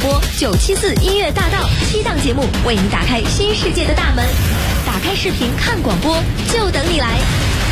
播974音乐大道7档节目，为你打开新世界的大门。打开视频看广播，就等你来。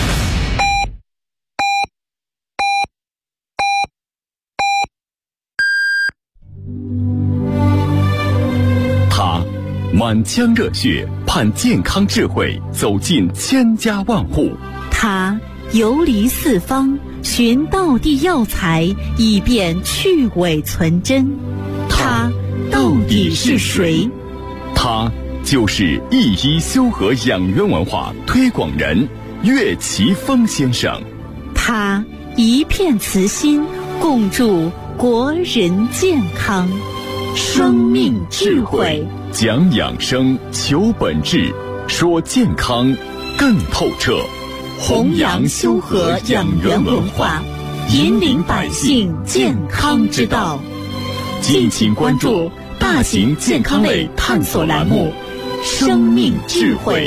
他满腔热血盼健康智慧走进千家万户， 他游离四方寻道地药材，以便去伪存真。他到底是谁？ 他就是一一修和养元文化推广人岳奇峰先生。 他一片慈心，共筑国人健康。生命智慧， 讲养生，求本质，说健康更透彻。 弘扬修和养元文化，引领百姓健康之道。 敬请关注大型健康类探索栏目《生命智慧》。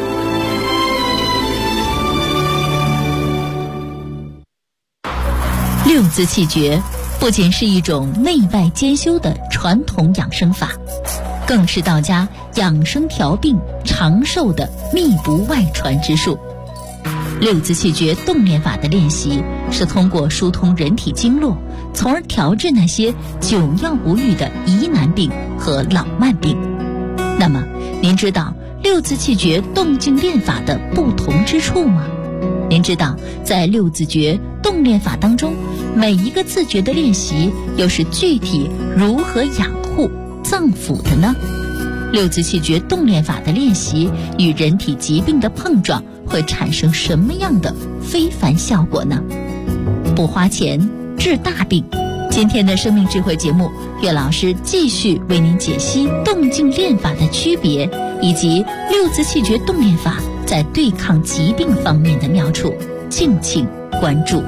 六字气诀不仅是一种内外兼修的传统养生法，更是道家养生调病长寿的密不外传之术。六字气诀动练法的练习是通过疏通人体经络，从而调治那些久药不愈的疑难病和老慢病。那么您知道六字气诀动静练法的不同之处吗？您知道在六字诀动练法当中，每一个字诀的练习又是具体如何养护脏腑的呢？六字气诀动练法的练习与人体疾病的碰撞会产生什么样的非凡效果呢？不花钱治大病。今天的生命智慧节目，岳老师继续为您解析动静练法的区别，以及六字气诀动练法在对抗疾病方面的妙处，敬请关注。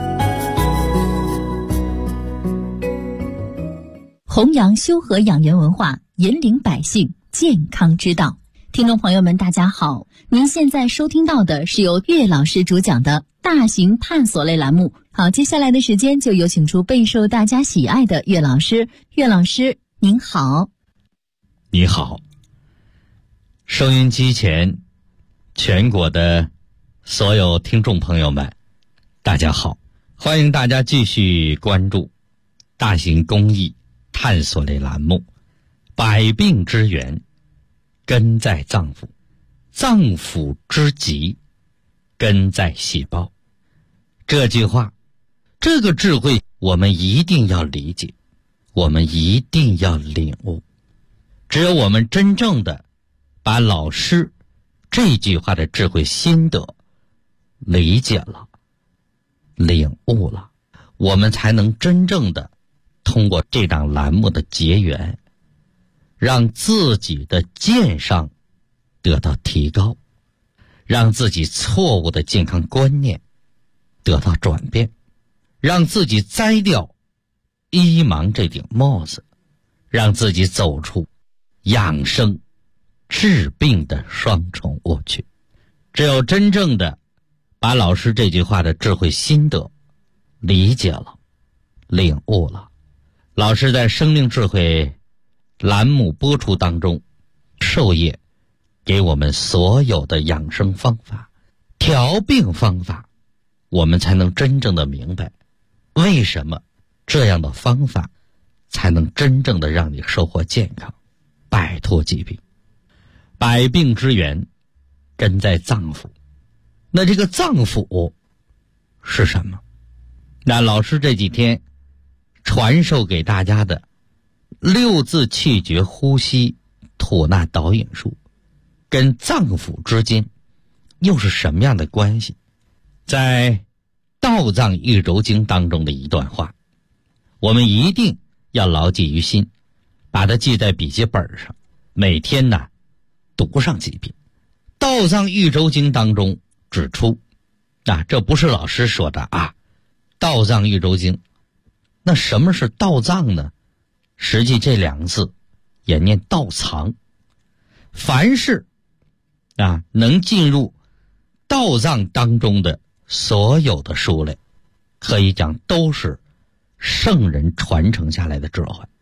弘扬修和养元文化，引领百姓健康之道。听众朋友们大家好，您现在收听到的是由岳老师主讲的大型探索类栏目。好，接下来的时间就有请出备受大家喜爱的岳老师。岳老师您好。 你好，收音机前全国的所有听众朋友们大家好，欢迎大家继续关注大型公益探索类栏目，百病之源根在脏腑，脏腑之疾根在细胞。这句话，这个智慧我们一定要理解，我们一定要领悟。只有我们真正的把老师这句话的智慧心得理解了，领悟了，我们才能真正的通过这档栏目的结缘，让自己的健上得到提高，让自己错误的健康观念得到转变，让自己摘掉医盲这顶帽子，让自己走出养生治病的双重误区。只有真正的把老师这句话的智慧心得理解了，领悟了，老师在生命智慧栏目播出当中授业给我们所有的养生方法、调病方法，我们才能真正的明白为什么这样的方法才能真正的让你收获健康，摆脱疾病。百病之源根在脏腑，那这个脏腑是什么？那老师这几天传授给大家的六字气诀呼吸吐纳导引术跟脏腑之间又是什么样的关系？在道藏一轴经当中的一段话，我们一定要牢记于心，把它记在笔记本上，每天呢读上几遍。道藏一轴经当中指出，这不是老师说的啊，道藏一轴经。那什么是道藏呢？实际这两个字也念道藏。凡是能进入道藏当中的所有的书类，可以讲都是圣人传承下来的智慧。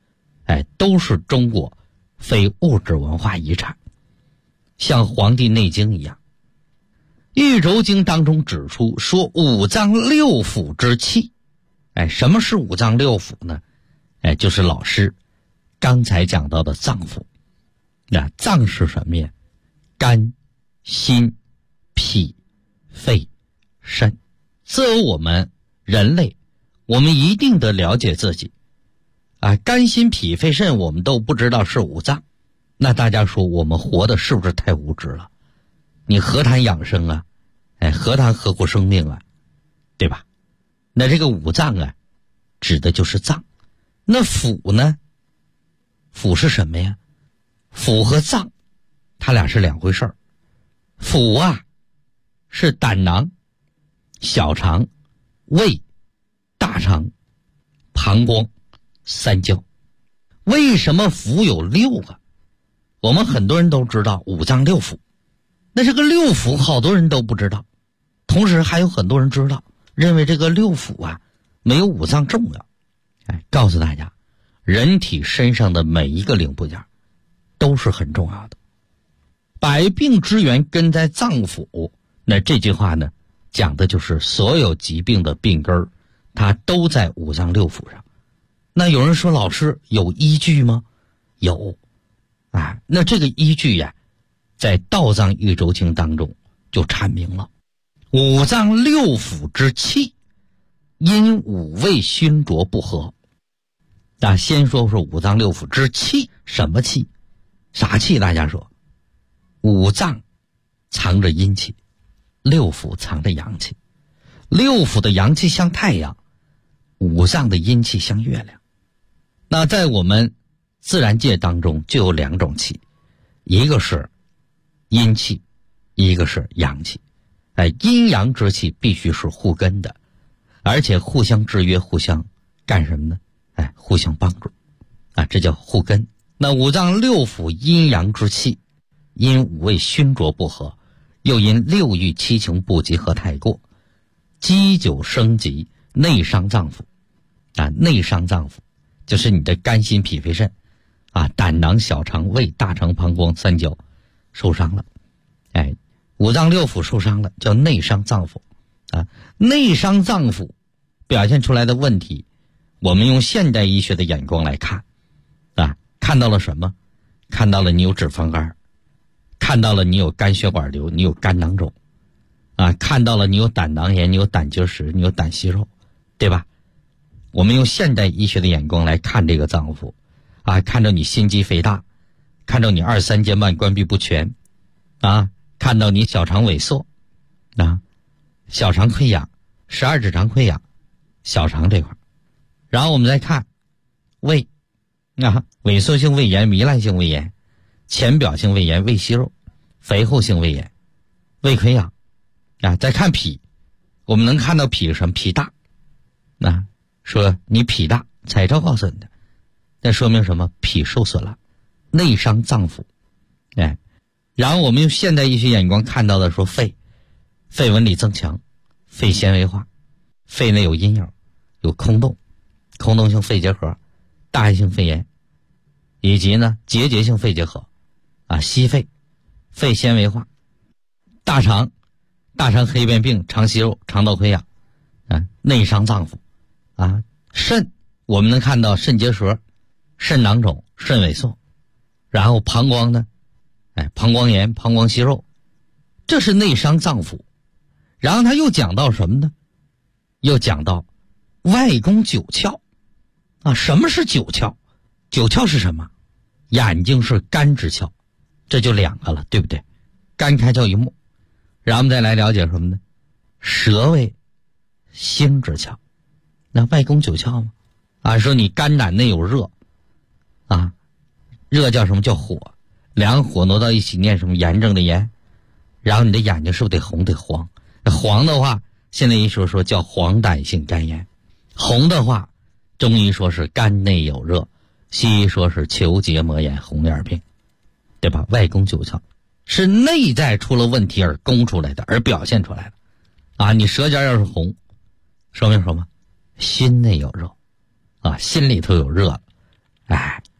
都是中国非物质文化遗产。像《黄帝内经》一样，《玉轴经》当中指出说五脏六腑之气。什么是五脏六腑呢？就是老师刚才讲到的脏腑。那脏是什么呀？肝、心、脾、肺、肾。作为我们人类，我们一定得了解自己。肝、心、脾、肺、肾我们都不知道是五脏，那大家说我们活的是不是太无知了？你何谈养生啊？何谈呵护生命啊？对吧？那这个五脏啊，指的就是脏。那腑呢？腑是什么呀？腑和脏它俩是两回事儿。腑啊是胆囊、小肠、胃、大肠、膀胱、三焦。为什么腑有6个？我们很多人都知道五脏六腑，那这个六腑好多人都不知道，同时还有很多人知道，认为这个六腑啊没有五脏重要。告诉大家，人体身上的每一个零部件都是很重要的。百病之源根在脏腑，那这句话呢，讲的就是所有疾病的病根儿，它都在五脏六腑上。那有人说，老师有依据吗？有。那这个依据呀，在《道藏玉轴经》当中就阐明了，五脏六腑之气因五味熏浊不和。先说五脏六腑之气，什么气？啥气？大家说，五脏藏着阴气，六腑藏着阳气。六腑的阳气像太阳，五脏的阴气像月亮。那在我们自然界当中就有2种气，一个是阴气，一个是阳气。阴阳之气必须是互根的，而且互相制约，互相干什么呢？互相帮助这叫互根。那五脏六腑阴阳之气因五味熏浊不和，又因六欲七情不集合太过，积久生疾，内伤脏腑。内伤脏腑就是你的肝心脾肺肾胆囊小肠胃大肠膀胱三焦受伤了。五脏六腑受伤了叫内伤脏腑。内伤脏腑表现出来的问题，我们用现代医学的眼光来看看到了什么？看到了你有脂肪肝，看到了你有肝血管瘤，你有肝囊肿看到了你有胆囊炎，你有胆结石，你有胆息肉，对吧？我们用现代医学的眼光来看这个脏腑看到你心肌肥大，看到你2、3间瓣关闭不全看到你小肠萎缩小肠溃疡，12指肠溃疡，小肠这块。然后我们再看胃萎缩性胃炎、糜烂性胃炎、浅表性胃炎、胃息肉、肥厚性胃炎、胃溃疡再看脾，我们能看到脾是什么？脾大说你脾大，彩超告诉你的，那说明什么？脾受损了，内伤脏腑。然后我们用现代医学眼光看到的说肺纹理增强，肺纤维化，肺内有阴影，有空洞性肺结核、大叶性肺炎，以及呢结节性肺结核息肺，肺纤维化。大肠黑变病、肠息肉、肠道溃疡内伤脏腑肾我们能看到肾结石、肾囊肿、肾萎缩。然后膀胱呢膀胱炎、膀胱息肉，这是内伤脏腑。然后他又讲到什么呢？又讲到外宫九窍什么是九窍？九窍是什么？眼睛是肝之窍，这就2个了，对不对？肝开窍于目。然后我们再来了解什么呢？舌为心之窍。那外宫九窍吗？说你肝胆内有热热叫什么？叫火。2火挪到一起念什么？炎症的炎。然后你的眼睛是不是得红得黄？黄的话，现在医说叫黄疸性肝炎。红的话，中医说是肝内有热，西医说是球结膜炎、红眼病，对吧？外宫九窍是内在出了问题而攻出来的，而表现出来的你舌尖要是红，说明什么？心内有热心里头有热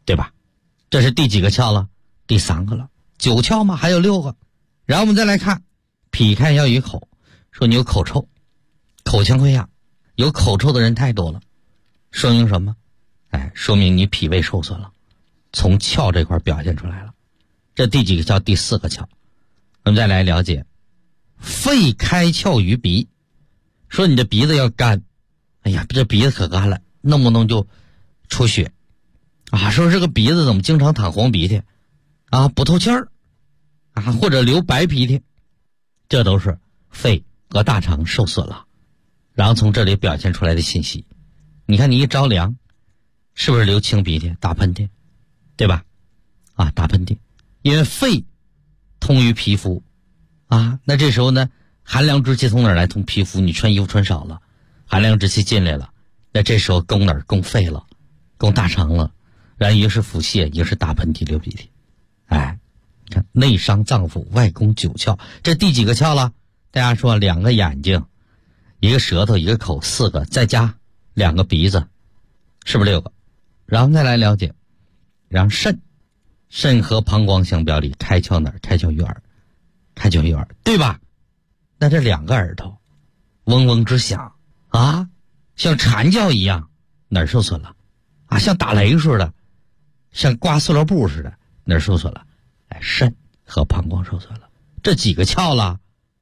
对吧？这是第几个窍了？第3个了。9窍嘛，还有6个。然后我们再来看脾开要于口，说你有口臭，口腔溃疡，有口臭的人太多了，说明什么？说明你脾胃受损了，从窍这块表现出来了。这第几个窍？第4个窍。我们再来了解肺开窍于鼻，说你的鼻子要干，哎呀，这鼻子可干了，弄不弄就出血啊？说这个鼻子怎么经常淌黄鼻涕啊，不透气儿啊，或者流白鼻涕，这都是肺和大肠受损了。然后从这里表现出来的信息，你看你一着凉，是不是流清鼻涕、打喷嚏，对吧？打喷嚏，因为肺通于皮肤啊，那这时候呢，寒凉之气从哪儿来？从皮肤，你穿衣服穿少了，寒凉之气进来了，那这时候攻哪儿？攻肺了，攻大肠了，然后一个是腹泻，一个是打喷嚏、流鼻涕。你看内伤脏腑，外攻9窍，这第几个窍了？大家说2个眼睛，一个舌头，一个口，4个，再加2个鼻子，是不是6个？然后再来了解，然后肾和膀胱相表里，开窍哪儿？开窍于耳，开窍于耳，对吧？那这2个耳朵嗡嗡直响啊，像蝉叫一样，哪儿受损了啊？像打雷似的，像刮塑料布似的，哪儿受损了？肾和膀胱受损了。这几个窍了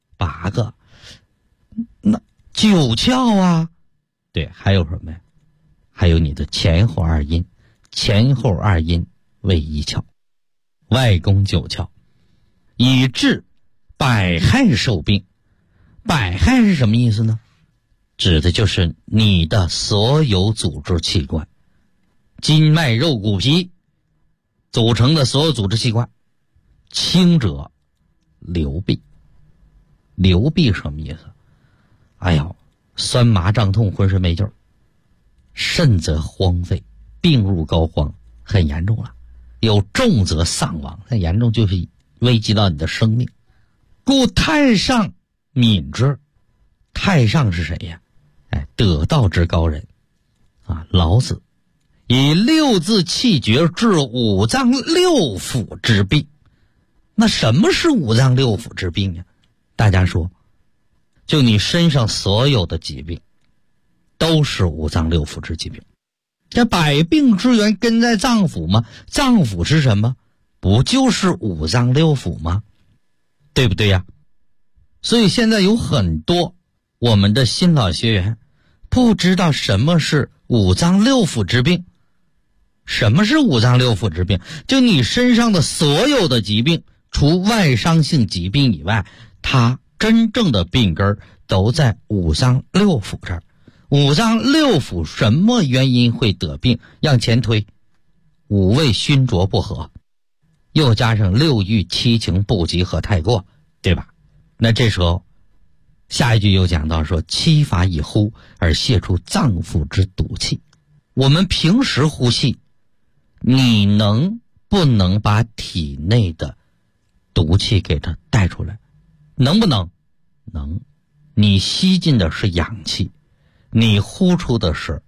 ？8个。那9窍啊？对，还有什么呀？还有你的前后2阴，前后2阴为1窍，外攻9窍，以治百害受病。百害是什么意思呢？指的就是你的所有组织器官，筋脉肉骨皮组成的所有组织器官。轻者流痹，流痹什么意思？哎呦，酸麻胀痛，浑身没劲儿。甚则荒废，病入膏肓，很严重了。有重则丧亡，很严重就是危及到你的生命。故太上敏之，太上是谁呀？得道之高人啊，老子以6字气绝治5脏6腑之病。那什么是5脏6腑之病呀？大家说，就你身上所有的疾病都是5脏6腑之疾病。这百病之源根在脏腑吗？脏腑是什么？不就是5脏6腑吗？对不对呀？所以现在有很多我们的新老学员不知道什么是5脏6腑之病。什么是5脏6腑之病？就你身上的所有的疾病，除外伤性疾病以外，它真正的病根都在5脏6腑这儿。5脏6腑什么原因会得病？往前推，5味熏浊不和，又加上6欲7情不及和太过，对吧？那这时候下一句又讲到说，七法以呼而泄出脏腑之毒气。我们平时呼气，你能不能把体内的毒气给它带出来？能不能？能。你吸进的是氧气，你呼出的是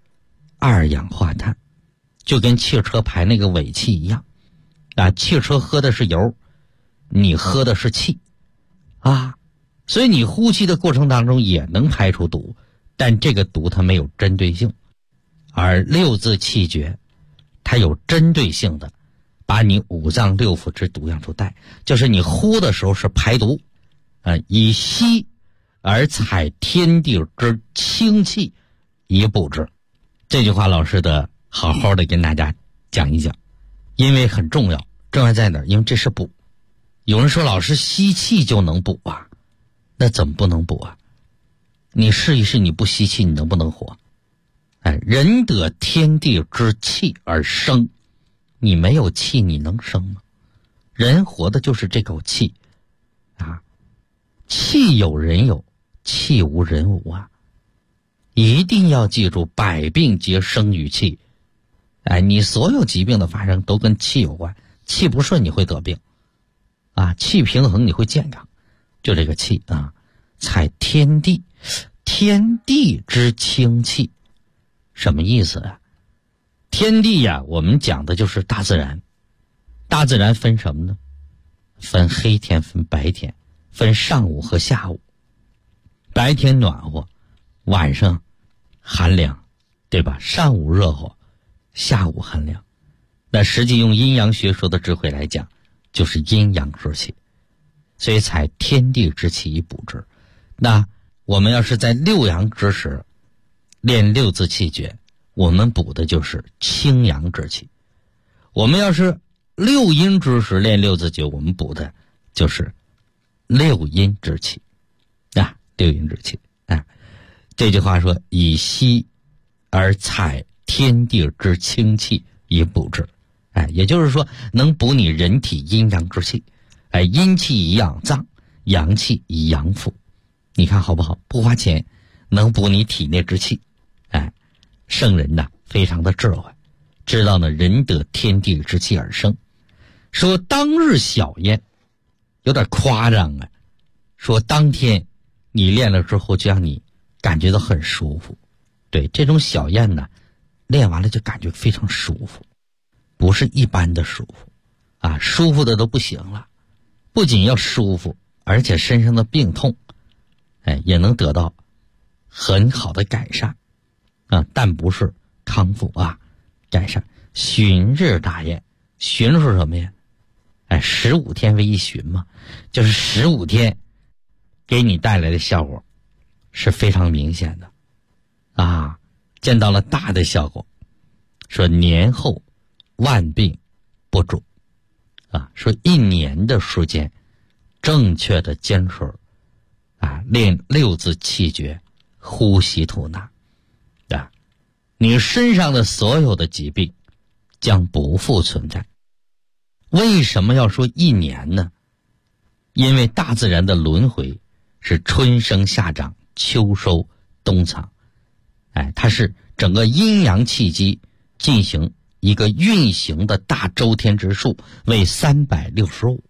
2氧化碳，就跟汽车排那个尾气一样啊。汽车喝的是油，你喝的是气啊，所以你呼气的过程当中也能排出毒，但这个毒它没有针对性。而6字气绝它有针对性的把你5脏6腑之毒样出带，就是你呼的时候是排毒，以吸而采天地之清气以补之。这句话老师的好好的跟大家讲一讲，因为很重要。重要在哪儿？因为这是补。有人说老师吸气就能补啊，那怎么不能补啊？你试一试，你不吸气你能不能活？人得天地之气而生，你没有气你能生吗？人活的就是这口气啊，气有人有，气无人无啊。一定要记住，百病皆生于气。你所有疾病的发生都跟气有关，气不顺你会得病啊，气平衡你会健康，就这个气啊。采天地，天地之清气，什么意思啊？ 天地呀，我们讲的就是大自然。大自然分什么呢？分黑天，分白天，分上午和下午。白天暖和，晚上寒凉，对吧？上午热乎，下午寒凉。那实际用阴阳学说的智慧来讲，就是阴阳之气，所以采天地之气以补之。那我们要是在六阳之时练六字气诀，我们补的就是清阳之气；我们要是六阴之时练六字诀，我们补的就是六阴之气啊，六阴之气啊。这句话说，以息而采天地之清气以补之。也就是说能补你人体阴阳之气。阴气以养脏，阳气以养肤。你看好不好？不花钱能补你体内之气。圣人呐非常的智慧，知道呢人得天地之气而生。说当日小焉，有点夸张啊。说当天你练了之后就让你感觉到很舒服。对，这种小宴呢练完了就感觉非常舒服，不是一般的舒服啊，舒服的都不行了。不仅要舒服，而且身上的病痛也能得到很好的改善啊，但不是康复啊，改善。旬日大宴，旬是什么呀？15天为一旬嘛，就是15天给你带来的效果是非常明显的啊，见到了大的效果。说年后万病不主啊，说一年的时间正确的坚持练六字气诀，呼吸吐纳啊，你身上的所有的疾病将不复存在。为什么要说一年呢？因为大自然的轮回是春生夏长，秋收冬藏，它是整个阴阳气机进行一个运行的大周天之数，为365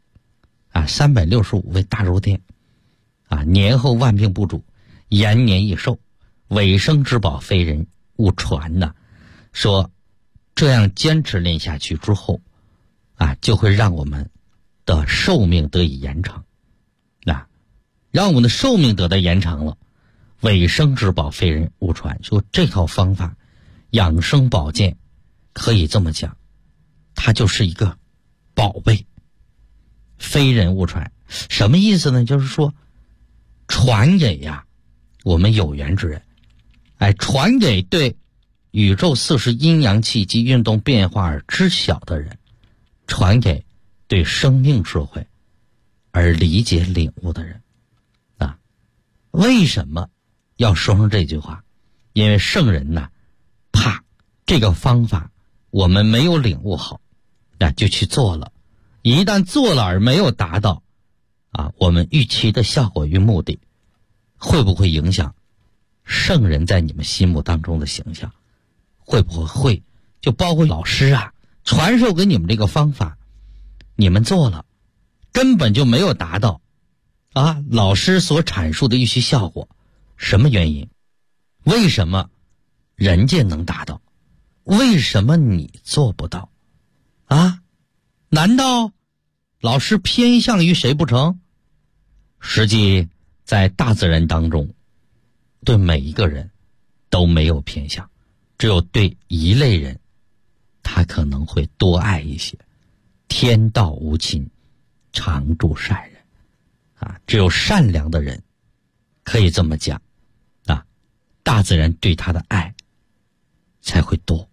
365为大周天年后万病不主，延年益寿，尾生之宝非人勿传呐。说这样坚持练下去之后就会让我们的寿命得以延长让我们的寿命得到延长了。尾生之宝非人勿传，说这套方法养生保健可以这么讲，它就是一个宝贝，非人勿传。什么意思呢？就是说传给我们有缘之人，传给对宇宙40阴阳气机运动变化而知晓的人，传给对生命智慧而理解领悟的人为什么要说上这句话？因为圣人怕这个方法我们没有领悟好就去做了，一旦做了而没有达到我们预期的效果与目的，会不会影响圣人在你们心目当中的形象？会不会就包括老师传授给你们这个方法，你们做了根本就没有达到老师所阐述的预期效果。什么原因？为什么人家能达到，为什么你做不到难道老师偏向于谁不成？实际在大自然当中，对每一个人都没有偏向，只有对一类人他可能会多爱一些。天道无亲，常助善人只有善良的人可以这么讲大自然对他的爱才会多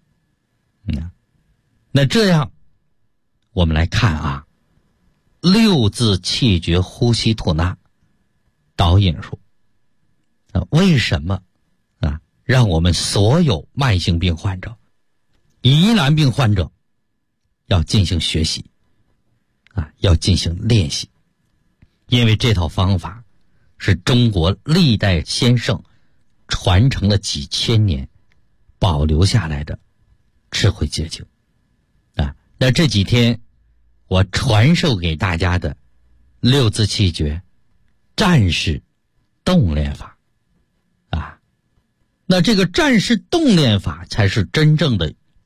那这样我们来看六字气诀呼吸吐纳导引术为什么让我们所有慢性病患者、疑难病患者要进行学习要进行练习？因为这套方法是中国历代先圣传承了几千年保留下来的智慧结晶那这几天我传授给大家的六字气诀战士动练法那这个战士动练法才是真正的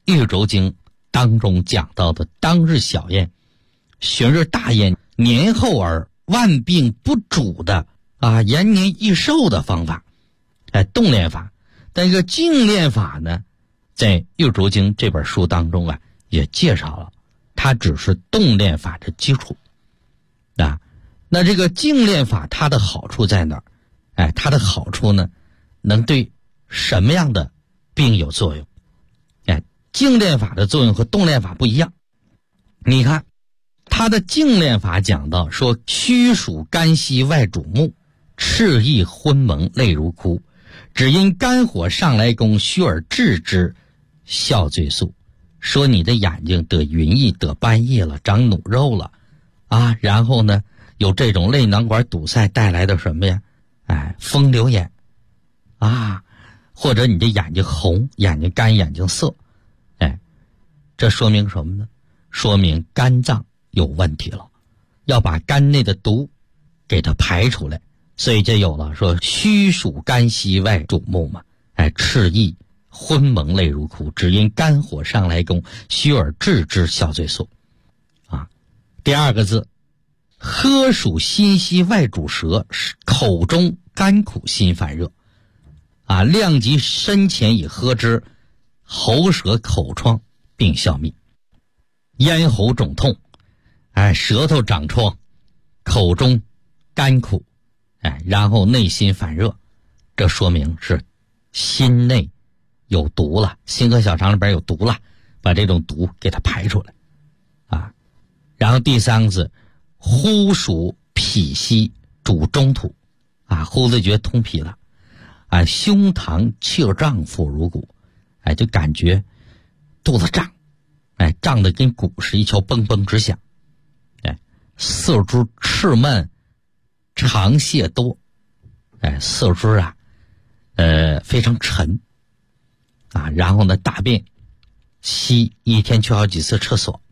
玉轴经当中讲到的当日小宴、旬日大宴、年后而万病不主的延年益寿的方法，动练法。但这个静练法呢，在玉轴经这本书当中也介绍了，它只是动练法的基础那这个静练法它的好处在哪儿？它的好处呢，能对什么样的病有作用？静练法的作用和动练法不一样。你看它的静练法讲到说，虚属肝息外主目，赤意昏蒙泪如哭，只因肝火上来攻，虚而治之，效最速。说你的眼睛得云翳，得斑翳了，长努肉了然后呢有这种泪囊管堵塞带来的什么呀？风流眼或者你的眼睛红，眼睛干，眼睛涩，这说明什么呢？说明肝脏有问题了，要把肝内的毒给它排出来。所以这有了说虚属肝息外主目嘛，赤意昏蒙泪如哭，只因肝火上来攻，虚而治之，效最速第二个字，喝属心息外主舌，口中甘苦心烦热量及身前以喝之，喉舌口疮并效灭。咽喉肿痛舌头长疮，口中甘苦然后内心烦热，这说明是心内有毒了，心和小肠里边有毒了，把这种毒给它排出来然后第三个字，呼属脾息主中土呼子觉通脾了胸膛气胀腹如鼓就感觉肚子胀胀得跟鼓似一敲嘣嘣直响四肢赤闷，肠泻多四肢非常沉然后呢大便稀，一天去好几次厕所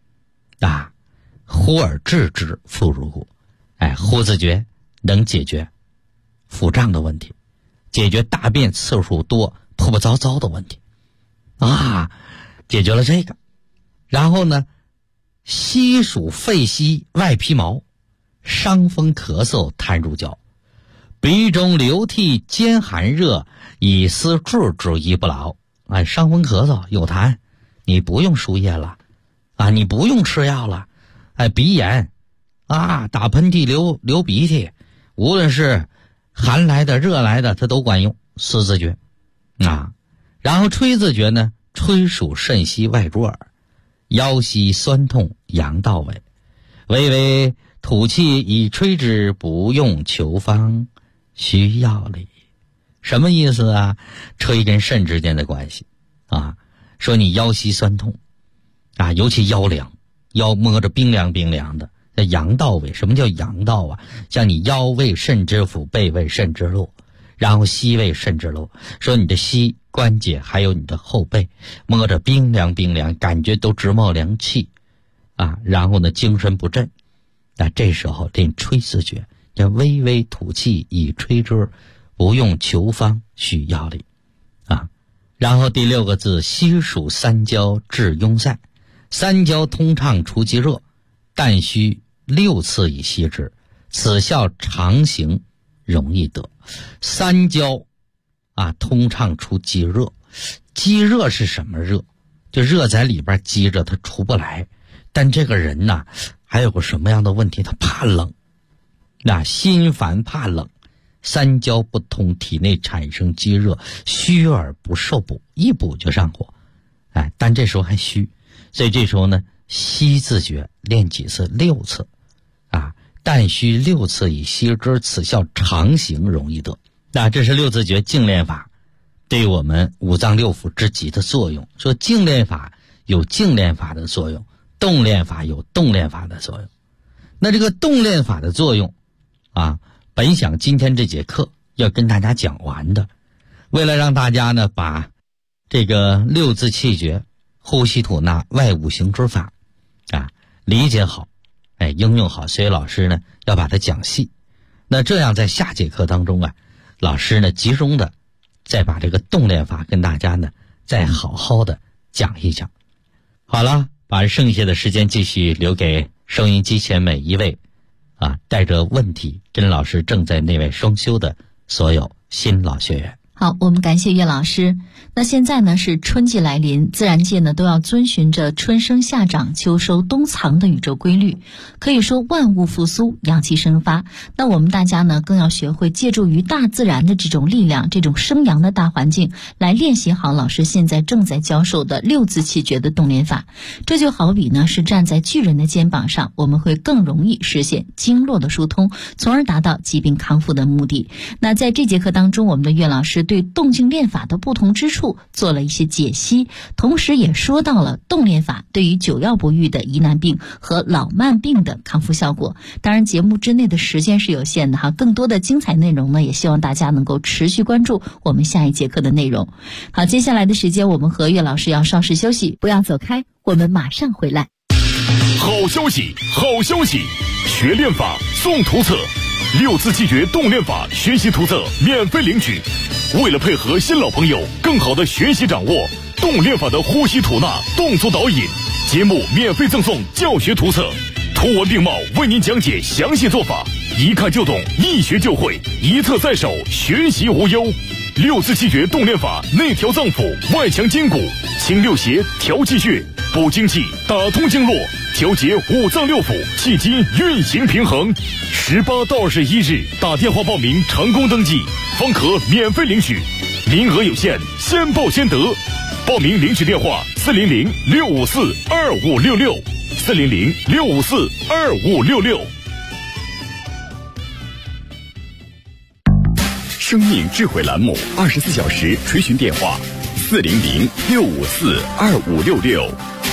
呼而治之，腹如鼓呼子诀能解决腹胀的问题，解决大便次数多破破糟糟的问题解决了这个。然后呢，息属肺息外皮毛，伤风咳嗽痰如胶，鼻中流涕兼寒热，以思治之医不劳伤风咳嗽有痰，你不用输液了你不用吃药了鼻炎打喷嚏流鼻涕，无论是寒来的热来的它都管用。思子诀然后吹子诀呢，吹属肾息外主耳，腰膝酸痛阳道尾，微微吐气以吹之，不用求方需药理。什么意思吹跟肾之间的关系说你腰膝酸痛尤其腰凉，腰摸着冰凉冰凉的，这阳道尾。什么叫阳道像你腰位肾之府，背位肾之路，然后膝位肾之路，说你的膝关节还有你的后背摸着冰凉冰凉，感觉都直冒凉气然后呢精神不振，这时候练吹子诀，叫微微吐气以吹之，不用求方需药理然后第六个字，息属三焦治壅塞，三焦通畅除积热，但需6次以息之，此效常行容易得。三焦通畅除积热，积热是什么热？就热在里边积着，它出不来。但这个人还有个什么样的问题？他怕冷心烦怕冷，三焦不通，体内产生积热，虚而不受补，一补就上火但这时候还虚，所以这时候呢息自诀练几次？6次但需6次以息之，此效常行容易得。这是六字诀静练法对我们五脏六腑之极的作用。说静练法有静练法的作用，动练法有动练法的作用。那这个动练法的作用本想今天这节课要跟大家讲完的，为了让大家呢把这个六字气诀、呼吸吐纳外五行之法理解好应用好，所以老师呢要把它讲细。那这样在下节课当中老师呢集中的再把这个动练法跟大家呢再好好的讲一讲。好了，把剩下的时间继续留给收音机前每一位带着问题跟老师正在内外双修的所有新老学员。 好，我们感谢岳老师。那现在呢是春季来临，自然界呢都要遵循着春生夏长秋收冬藏的宇宙规律，可以说万物复苏，阳气生发。那我们大家呢更要学会借助于大自然的这种力量，这种生阳的大环境，来练习好老师现在正在教授的六字气诀的动练法。这就好比呢是站在巨人的肩膀上，我们会更容易实现经络的疏通，从而达到疾病康复的目的。那在这节课当中，我们的岳老师对动静练法的不同之处做了一些解析，同时也说到了动练法对于久药不愈的疑难病和老慢病的康复效果。当然节目之内的时间是有限的更多的精彩内容呢，也希望大家能够持续关注我们下一节课的内容。好，接下来的时间我们和岳老师要稍事休息，不要走开，我们马上回来。 好消息，好消息！学练法送图册，六字气诀动练法学习图册免费领取。为了配合新老朋友更好的学习掌握动练法的呼吸吐纳动作导引，节目免费赠送教学图册，图文并茂为您讲解详细做法，一看就懂，一学就会，一册在手，学习无忧。六字气诀动练法内调脏腑，外强筋骨，清六邪，调气血，补精气，打通经络，调节五脏六腑，气机运行平衡。18到21日打电话报名成功登记，方可免费领取，名额有限，先报先得。报名领取电话400-654-2566 400-654-2566。 生命智慧栏目24小时垂询电话400-654-2566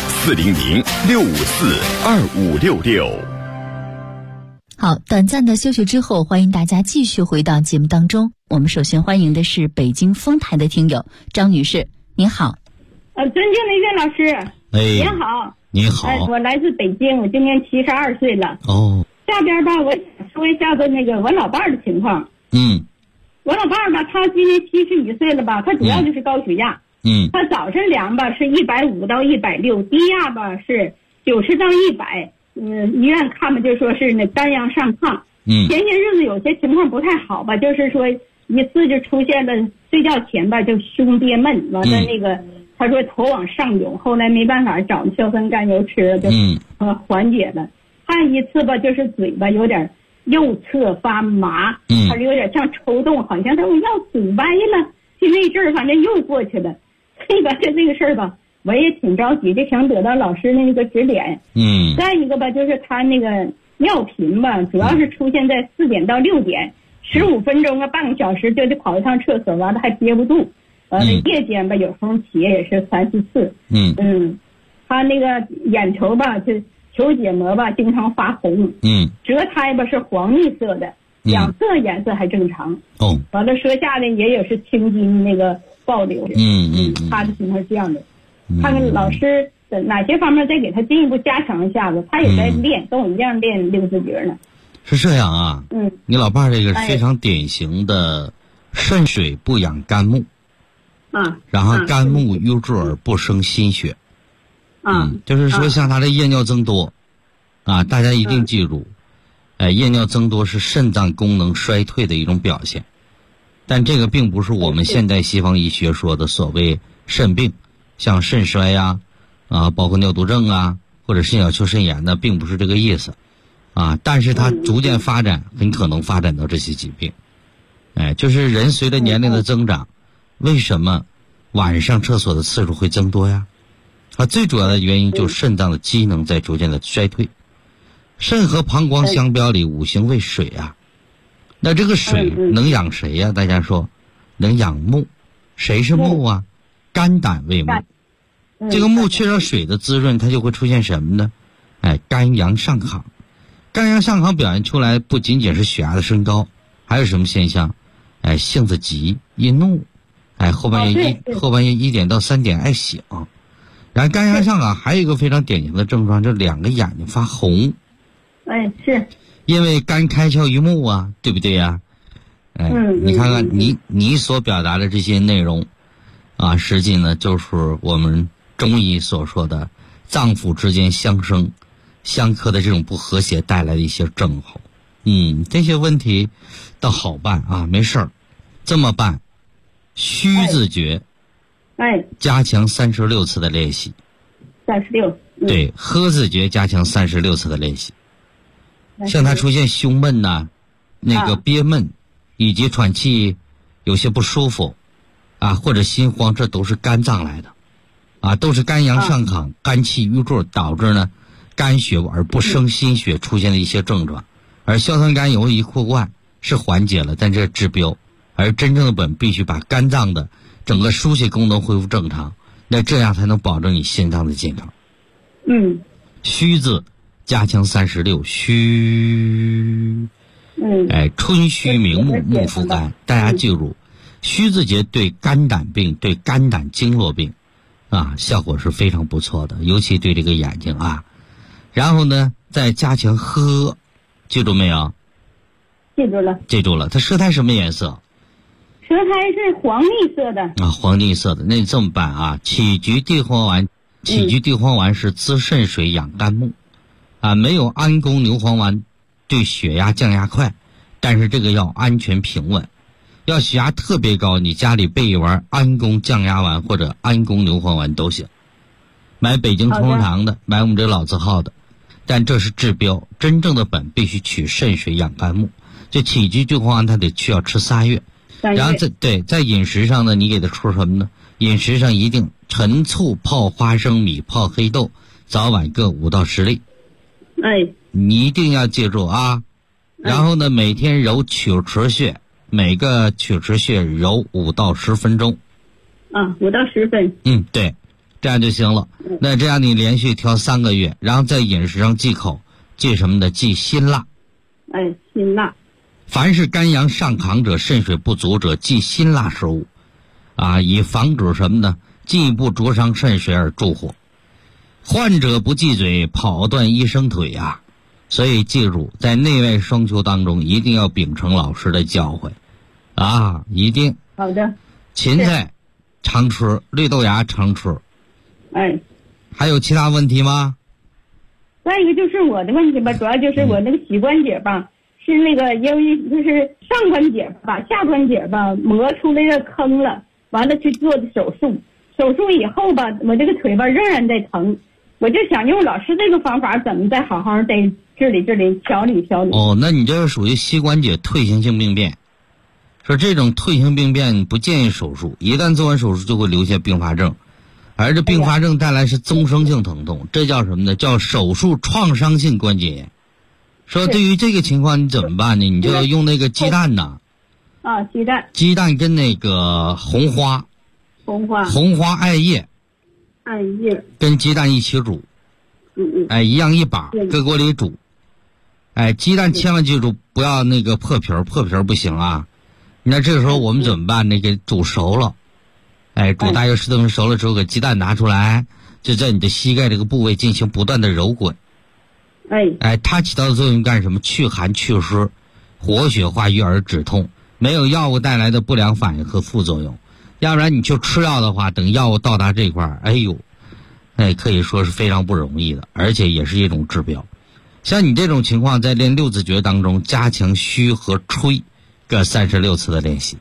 400-654-2566。 好，短暂的休息之后，欢迎大家继续回到节目当中。我们首先欢迎的是北京丰台的听友张女士，您好。 尊敬的岳老师，您好。 你好。 我来自北京，我今年72岁了。 哦。 下边吧，我想说一下子那个我老伴儿的情况。我老伴儿吧，他今年71岁了吧，他主要就是高血压。他早晨量吧是150到160，低压吧是90到100。医院看吧就说是那肝阳上亢。前些日子有些情况不太好吧，就是说一次就出现了睡觉前吧就胸憋闷，完了那个他说头往上涌，后来没办法找硝酸甘油吃了，就缓解了。还一次吧就是嘴巴有点右侧发麻，他有点像抽动，好像他要嘴歪了，就那阵儿反正又过去了。这个那个事儿吧，我也挺着急，就想得到老师那个指点。再一个吧，就是他那个尿频吧，主要是出现在4点到6点，15分钟半个小时就得跑一趟厕所，完了还憋不住。夜间吧有时候起也是3、4次。他那个眼球吧就球结膜吧经常发红。舌苔吧是黄蜜色的，两侧颜色还正常。完了舌下呢也有是青筋那个暴流。他的情况是这样的。看看老师哪些方面再给他进一步加强一下子，他也在练，跟我一样练六字诀呢。 是这样啊。你老伴儿这个非常典型的肾水不养肝木。然后肝木郁住而不生心血。就是说像他的夜尿增多大家一定记住，夜尿增多是肾脏功能衰退的一种表现，但这个并不是我们现代西方医学说的所谓肾病，像肾衰呀包括尿毒症或者肾小球肾炎呢，并不是这个意思但是它逐渐发展，很可能发展到这些疾病。就是人随着年龄的增长，为什么晚上厕所的次数会增多呀？最主要的原因就是肾脏的机能在逐渐的衰退。肾和膀胱相标里，五行为水那这个水能养谁呀？大家说能养木。谁是木啊？肝胆为木。这个木缺少水的滋润，它就会出现什么呢？肝阳上亢。肝阳上亢表现出来不仅仅是血压的升高，还有什么现象？性子急易怒，后半夜1点到3点爱醒。然后肝阳上亢还有一个非常典型的症状，就是2个眼睛发红。 是因为肝开窍于目对不对呀？你看看你所表达的这些内容实际呢就是我们中医所说的脏腑之间相生相克的这种不和谐带来的一些症候。这些问题倒好办啊，没事儿。这么办，虚字诀，加强36次的练习。 36。 对，呵字诀加强36次的练习。像他出现胸闷呐，那个憋闷，以及喘气有些不舒服啊，或者心慌，这都是肝脏来的啊，都是肝阳上亢，肝气郁注导致呢肝血而不生心血出现的一些症状。而硝酸甘油一扩罐是缓解了，但这治标，而真正的本必须把肝脏的整个输血功能恢复正常，那这样才能保证你心脏的健康。虚字加强36，虚，春虚明目，目复肝。大家记住，虚字节对肝胆病、对肝胆经络病啊，效果是非常不错的，尤其对这个眼睛啊。然后呢，再加强呵，记住没有？ 记住了。 记住了。它舌苔什么颜色？ 舌苔是黄绿色的啊，黄绿色的。那你这么办啊？杞菊地黄丸，杞菊地黄丸是滋肾水、养肝木，啊，没有安宫牛黄丸对血压降压快，但是这个要安全平稳。要血压特别高，你家里备一丸安宫降压丸或者安宫牛黄丸都行。买北京同仁堂的，买我们这老字号的，但这是治标，真正的本必须取肾水养肝木。这杞菊地黄丸它得需要吃3月。然后在饮食上呢，你给它出什么呢？饮食上一定陈醋泡花生米泡黑豆，早晚各5到10粒。你一定要记住啊。然后呢，每天揉曲池穴，每个曲池穴揉5到10分钟。 5到10分。 对，这样就行了。那这样你连续调3个月，然后在饮食上忌口，忌什么呢？忌辛辣。 辛辣。 凡是肝阳上亢者、肾水不足者，忌辛辣食物，啊，以防止什么呢？进一步灼伤肾水而助火。患者不忌嘴，跑断医生腿啊！所以记住，在内外双修当中，一定要秉承老师的教诲，啊，一定。 好的。 芹菜常吃，绿豆芽常吃。还有其他问题吗？ 再一个就是我的问题吧，主要就是我那个膝关节吧。是那个由于就是上关节吧，下关节吧磨出来个坑了，完了去做的手术。手术以后吧，我这个腿吧仍然在疼，我就想用老师这个方法，怎么再好好的治理治理、调理调理。 那你这是属于膝关节退行性病变。说这种退行病变不建议手术，一旦做完手术就会留下并发症，而这并发症带来是终生性疼痛，这叫什么呢？叫手术创伤性关节炎。说对于这个情况你怎么办呢？你就要用那个鸡蛋呐。鸡蛋跟那个红花艾叶跟鸡蛋一起煮。一样一把，搁锅里煮。鸡蛋千万记住不要那个破皮儿不行啊。那这个时候我们怎么办呢？给煮熟了。煮大约10多分钟熟了之后，给鸡蛋拿出来，就在你的膝盖这个部位进行不断的揉滚。它起到的作用干什么？去寒去湿，活血化瘀而止痛，没有药物带来的不良反应和副作用。要不然你就吃药的话，等药物到达这块儿，可以说是非常不容易的，而且也是一种治标。像你这种情况，在练6字诀当中，加强虚和吹各36次的练习。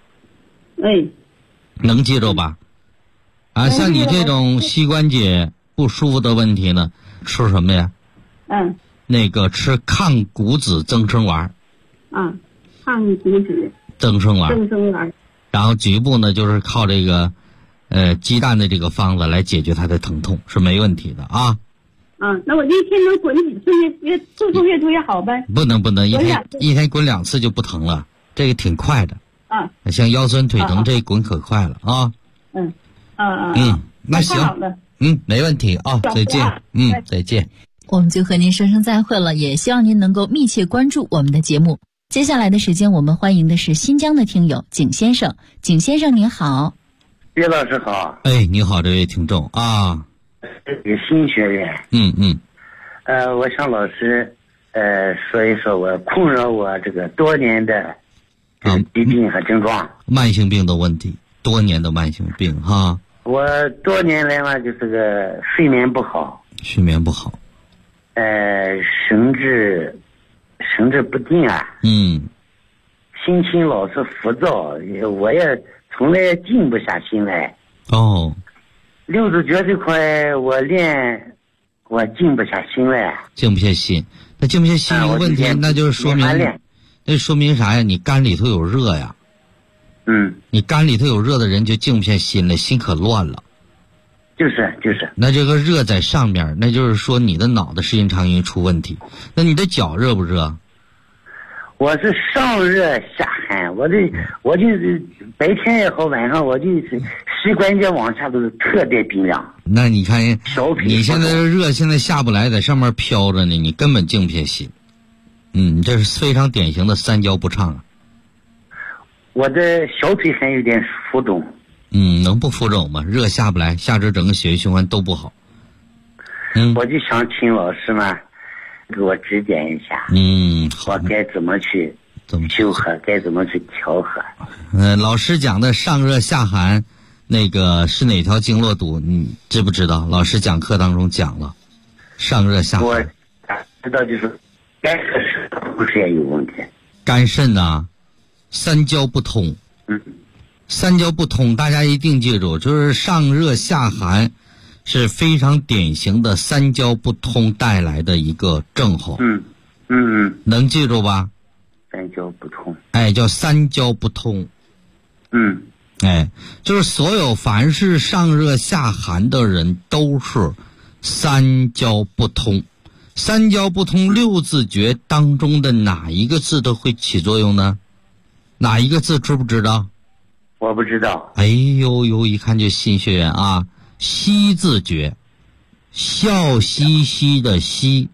能记住吧？像你这种膝关节不舒服的问题呢，吃什么呀？那个吃抗骨子增生丸。 抗骨子增生丸。然后局部呢，就是靠这个鸡蛋的这个方子来解决它的疼痛，是没问题的啊。 那我一天能滚几次越速度越多越好呗？ 不能，一天滚2次就不疼了，这个挺快的。像腰酸腿疼这滚可快了啊。那行，没问题啊，再见。再见。 我们就和您说声再会了，也希望您能够密切关注我们的节目。接下来的时间，我们欢迎的是新疆的听友景先生。景先生您好。 岳老师好。 你好，这位听众啊。 这个新学员。我向老师说一说我困扰我这个多年的疾病和症状。 慢性病的问题，多年的慢性病哈。 我多年来嘛，就是个睡眠不好，神志不定啊，心情老是浮躁，我也从来静不下心来。 哦， 六字诀这块我静不下心来。 静不下心，那静不下心一个问题，那就是说明啥呀？你肝里头有热呀。你肝里头有热的人就静不下心了，心可乱了。 就是。 那这个热在上面，那就是说你的脑子时间长容易出问题。那你的脚热不热？ 我是上热下寒，我就是白天也好，晚上我就是膝关节往下都是特别冰凉。 那你看，你现在热现在下不来，在上面飘着呢，你根本静不下心。这是非常典型的三焦不畅啊。 我的小腿还有点浮肿。 能不浮肿吗？热下不来，下肢整个血液循环都不好。 我就想请老师嘛，给我指点一下。 好， 我该怎么去修和，该怎么去调和？ 老师讲的上热下寒，那个是哪条经络堵？你知不知道？老师讲课当中讲了，上热下寒。 我知道，就是肝和肾不是也有问题？ 肝肾啊，三焦不通。三焦不通，大家一定记住，就是上热下寒是非常典型的三焦不通带来的一个症候。能记住吧？ 三焦不通。 叫三焦不通。就是所有凡是上热下寒的人都是三焦不通。三焦不通六字诀当中的哪一个字都会起作用呢？哪一个字知不知道？ 我不知道。 一看就新学员啊！息字诀，笑嘻嘻的嘻。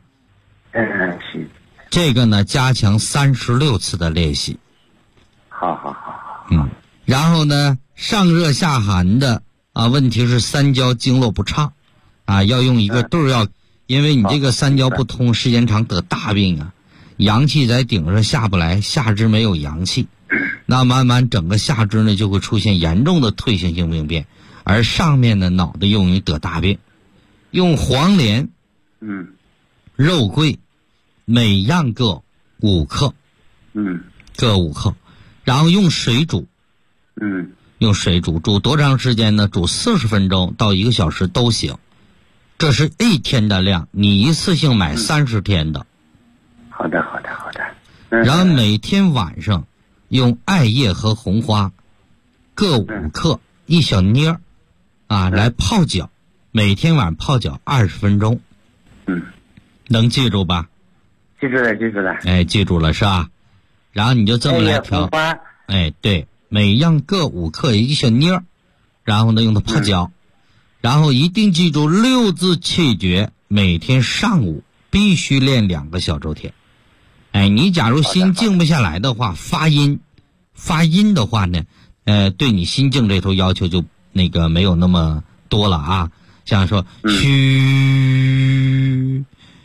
这个呢，加强36次的练习。 好。 然后呢，上热下寒的问题是三焦经络不畅要用一个对药，因为你这个三焦不通，时间长得大病啊，阳气在顶上下不来，下肢没有阳气。那慢慢整个下肢呢就会出现严重的退行性病变，而上面的脑袋又容易得大病。用黄连、肉桂每样各5克，各5克，然后用水煮，用水煮多长时间呢？煮40分钟到1个小时都行。这是1天的量，你一次性买30天的。 好的。 然后每天晚上用艾叶和红花各5克1小捏来泡脚，每天晚上泡脚20分钟。能记住吧？ 记住了。 记住了是吧？然后你就这么来调。对，每样各5克1小捏，然后呢用它泡脚，然后一定记住六字气诀，每天上午必须练2个小周天。你假如心静不下来的话，发音的话呢，对你心静这头要求就那个没有那么多了啊。像说虚，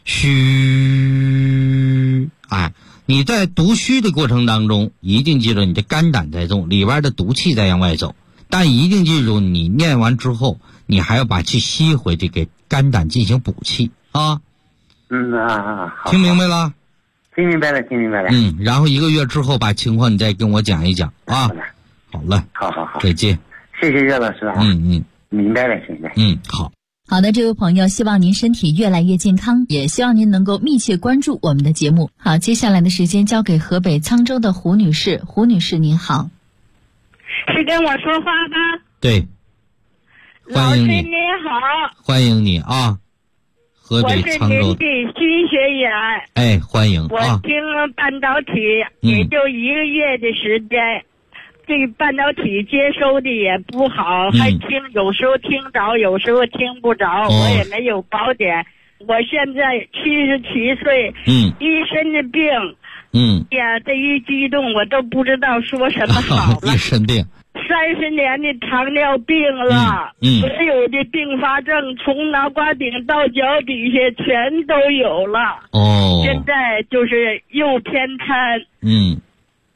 你在读虚的过程当中，一定记住你的肝胆在动，里边的毒气在向外走，但一定记住你念完之后，你还要把气吸回去，给肝胆进行补气啊。 好。 听明白了？ 听明白了。 然后1个月之后把情况你再跟我讲一讲啊。好了。 好。 再见。 谢谢岳老师啊。明白了，现在。 好。 好的，这位朋友，希望您身体越来越健康，也希望您能够密切关注我们的节目。好，接下来的时间交给河北沧州的胡女士。胡女士您好。 是跟我说话吗？ 对。 老师您好。 欢迎你啊。河北沧州。 我是您的新学员。 欢迎我听半导体也就1个月的时间，对半导体接收的也不好，还有时候听着，有时候听不着，我也没有宝典。我现在77岁，一身的病，呀，这一激动我都不知道说什么好了。 一身病。 30年的糖尿病了，所有的并发症从脑瓜顶到脚底下全都有了。现在就是又偏瘫，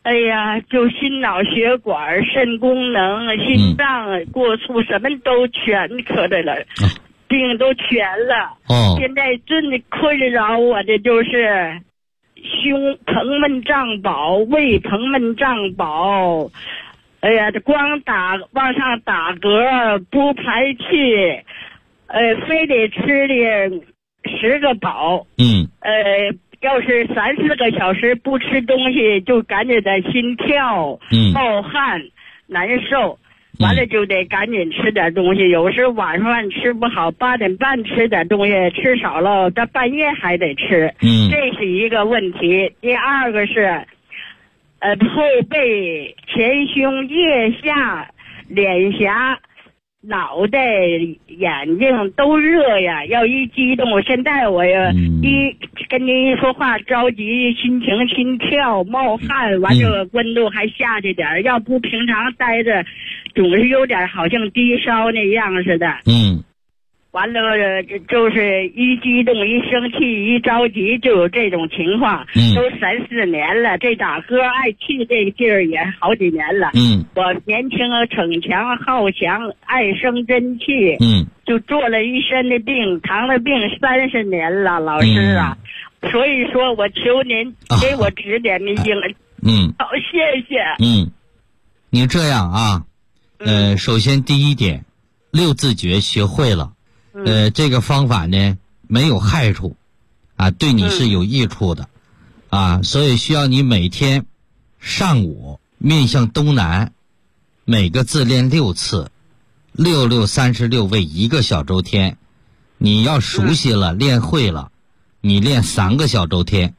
哎呀，就心脑血管、肾功能、心脏过粗，什么都全可的了，病都全了。现在真的困扰我的就是胸膨闷胀饱，胃膨闷胀饱。哎呀，这光往上打嗝，不排气，非得吃的10个饱。要是3-4个小时不吃东西，就感觉在心跳、冒汗、难受。完了就得赶紧吃点东西，有时晚上吃不好，8点半吃点东西，吃少了到半夜还得吃。这是一个问题。第二个是，后背、前胸、腋下、脸颊、脑袋、眼睛都热呀，要一激动，现在我要跟您一说话着急，心跳冒汗，完了温度还下去点，要不平常待着总是有点好像低烧那样似的。完了就是一激动、一生气、一着急就有这种情况。都3-4年了，这打嗝爱气这个劲儿也好几年了。我年轻逞强好强，爱生真气。就做了一身的病，扛了病30年了，老师啊。所以说我求您给我指点迷津。好，谢谢。 你这样啊，首先第一点，6字诀学会了。这个方法呢没有害处，对你是有益处的，所以需要你每天上午面向东南，每个字练6次，6、6、36为1个小周天。你要熟悉了，练会了，你练3个小周天。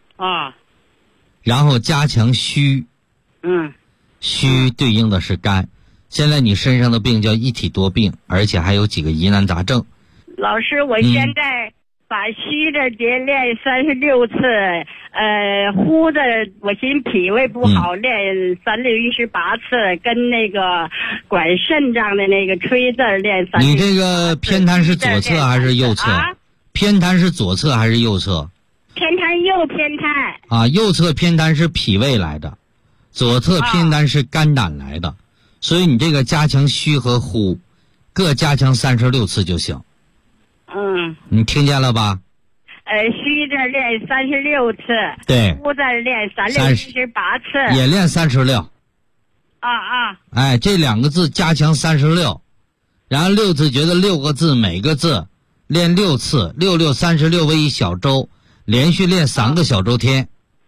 然后加强虚。虚对应的是肝。现在你身上的病叫一体多病，而且还有几个疑难杂症。 老师，我现在把虚的节练36次，呼的我寻脾胃不好，练3、6、18次，跟那个管肾脏的那个吹字练3。 你这个偏瘫是左侧还是右侧？偏瘫是左侧还是右侧？ 偏瘫右偏瘫。 右侧偏瘫是脾胃来的，左侧偏瘫是肝胆来的。所以你这个加强虚和呼，各加强36次就行。你听见了吧？ 虚这练36次， 对， 呼这练3、6、18次， 也练36。这2个字加强36，然后6字诀的6个字，每个字练6次，6、6、36为1小周，连续练3个小周天。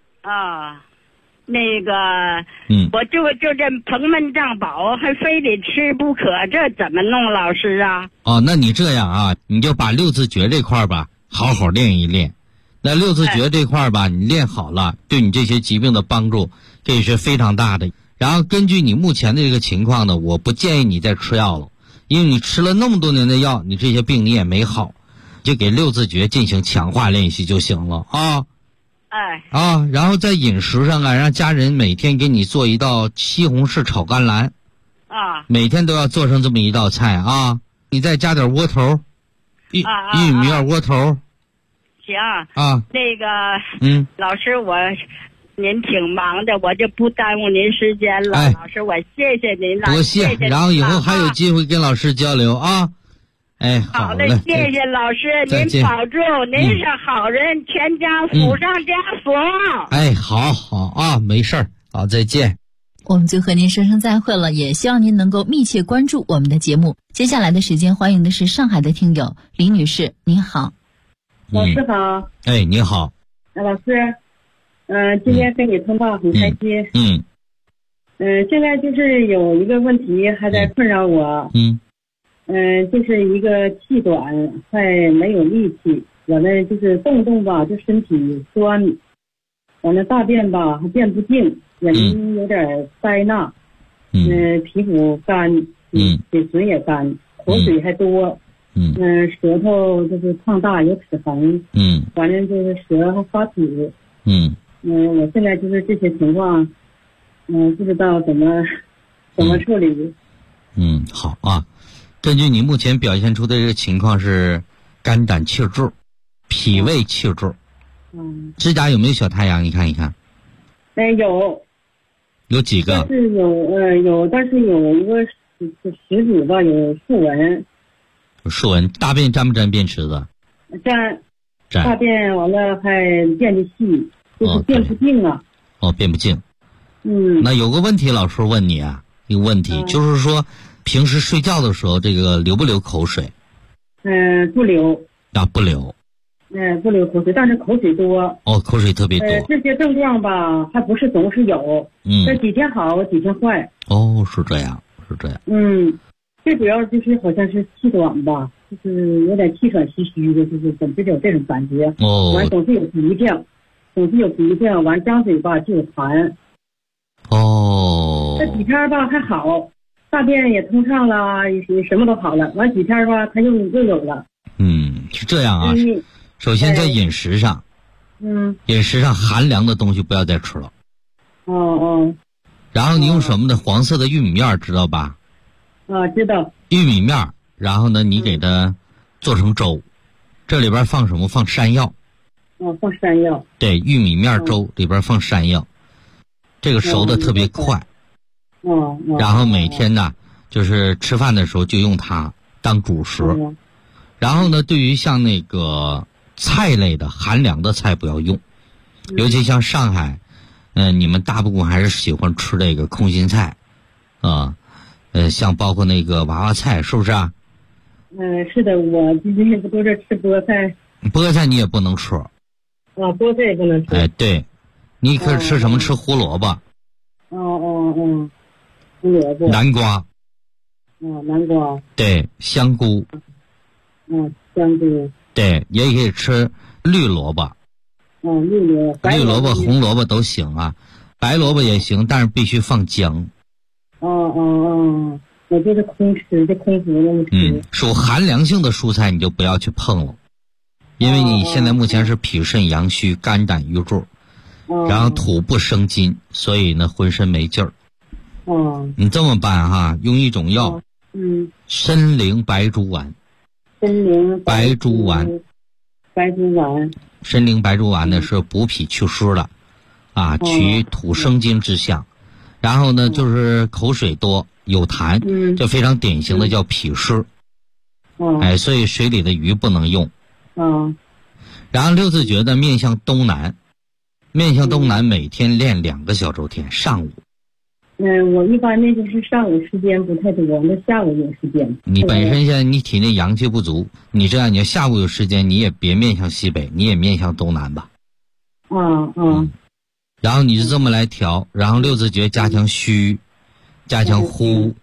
那个，我就这膨闷胀饱，还非得吃不可，这怎么弄，老师啊？ 那你这样啊，你就把6字诀这块吧，好好练一练。那6字诀这块吧，你练好了，对你这些疾病的帮助，这是非常大的。然后根据你目前的这个情况呢，我不建议你再吃药了，因为你吃了那么多年的药，你这些病你也没好，就给6字诀进行强化练习就行了啊。然后在饮食上让家人每天给你做一道西红柿炒甘蓝。每天都要做成这么一道菜啊。你再加点窝头，玉米面窝头。 行那个老师您挺忙的，我就不耽误您时间了。老师，我谢谢您了。 多谢，然后以后还有机会跟老师交流啊。好的，谢谢老师，您保重，您是好人，全家福上加福。 好啊，没事儿，好，再见。 我们就和您说声再会了，也希望您能够密切关注我们的节目。接下来的时间，欢迎的是上海的听友李女士，您好。 老师好。 你好。 老师，今天跟你通话很开心。现在就是有一个问题还在困扰我。就是一个气短，还没有力气。我呢就是动吧，就身体酸，完了大便吧还便不净，眼睛有点呆纳，皮肤干，嘴唇也干，口水还多，舌头就是胖大有齿痕，完了就是舌还发紫，我现在就是这些情况，不知道怎么处理。 好啊。根据你目前表现出的这个情况是肝胆气滞，脾胃气滞。指甲有没有小太阳？你看一看。 有。 有几个？ 但是但是有一个石子吧，有竖纹。 竖纹，大便沾不沾便池子？ 沾。大便完了还便的细，就是便不净啊。 便不净。那有个问题，老师问你啊，一个问题，就是说平时睡觉的时候，这个流不流口水？ 不流。 不流。 不流口水，但是口水多。 口水特别多。 这些症状吧，还不是总是有。这几天好，几天坏。 是这样。 最主要就是好像是气短吧，就是有点气喘吁吁的，就是总是有这种感觉。完总是有鼻涕，完张嘴吧就有痰。这几天吧还好，大便也通畅了，什么都好了。完几天吧，它又有了。 是这样啊。首先在饮食上，饮食上寒凉的东西不要再吃了。然后你用什么呢？黄色的玉米面知道吧？ 知道。 玉米面，然后呢，你给它做成粥，这里边放什么？放山药。 放山药。 对，玉米面粥里边放山药，这个熟的特别快。然后每天呢，就是吃饭的时候就用它当主食。然后呢，对于像那个菜类的寒凉的菜不要用，尤其像上海，你们大部分还是喜欢吃这个空心菜，像包括那个娃娃菜，是不是啊？ 是的，我今天不都是吃菠菜。 菠菜你也不能吃。 菠菜也不能吃。 对，你可以吃什么？吃胡萝卜。 胡萝卜。 南瓜。 南瓜。 对，香菇。 香菇。 对，也可以吃绿萝卜。绿萝卜、红萝卜都行啊，白萝卜也行，但是必须放姜。 我就是空吃，就空腹那么吃。 属寒凉性的蔬菜你就不要去碰了，因为你现在目前是脾肾阳虚、肝胆郁柱，然后土不生金，所以呢浑身没劲儿。你这么办哈，用一种药，参苓白术丸。白术丸。参苓白术丸呢是补脾祛湿的，取土生金之象。然后呢，就是口水多有痰，这非常典型的叫脾湿。所以水里的鱼不能用。然后六字诀的面向东南，每天练2个小周天，上午。 我一般呢就是上午时间不太多，那下午有时间。 你本身现在你体内阳气不足，你这样你要下午有时间，你也别面向西北，你也面向东南吧。然后你就这么来调，然后六字诀加强虚，加强呼。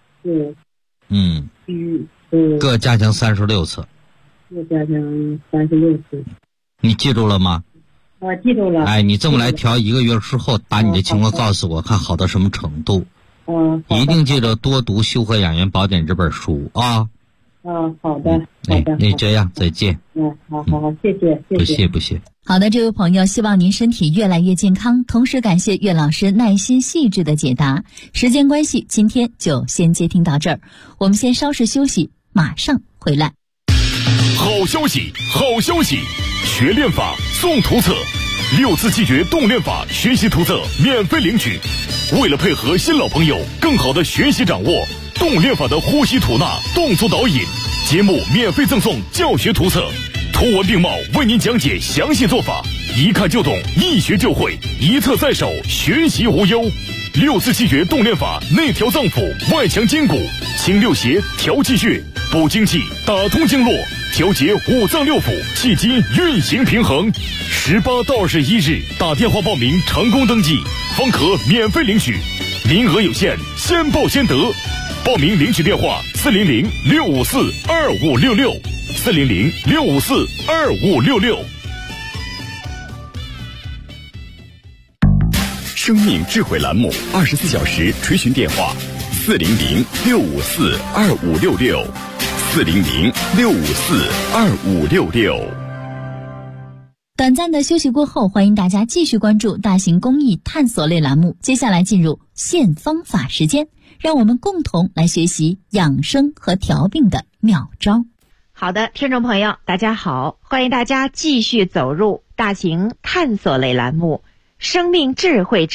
各加强36次。 各加强36次。 你记住了吗？ 记住了。 你这么来调1个月之后，把你的情况告诉我，看好到什么程度。一定记得多读《修和养元宝典》这本书啊。 好的。 那这样，再见。 好，谢谢。 不谢。 好的，这位朋友，希望您身体越来越健康，同时感谢岳老师耐心细致的解答。时间关系，今天就先接听到这儿，我们先稍事休息，马上回来。 好消息，学练法送图册，6字气诀动练法学习图册免费领取。为了配合新老朋友更好的学习掌握动练法的呼吸吐纳动作导引，节目免费赠送教学图册，图文并茂为您讲解详细做法，一看就懂，一学就会，一册在手，学习无忧。6字气诀动练法内调脏腑，外强筋骨，清六邪，调气血，补精气，打通经络，调节五脏六腑，气机运行平衡。18到21日打电话报名成功登记，方可免费领取，名额有限，先报先得。报名领取电话400-654-2566 400-654-2566。 生命智慧栏目24小时垂询电话400-654-2566 400-654-2566。 短暂的休息过后，欢迎大家继续关注大型公益探索类栏目。接下来进入现方法时间，让我们共同来学习养生和调病的妙招。 好的，听众朋友，大家好，欢迎大家继续走入大型探索类栏目《生命智慧之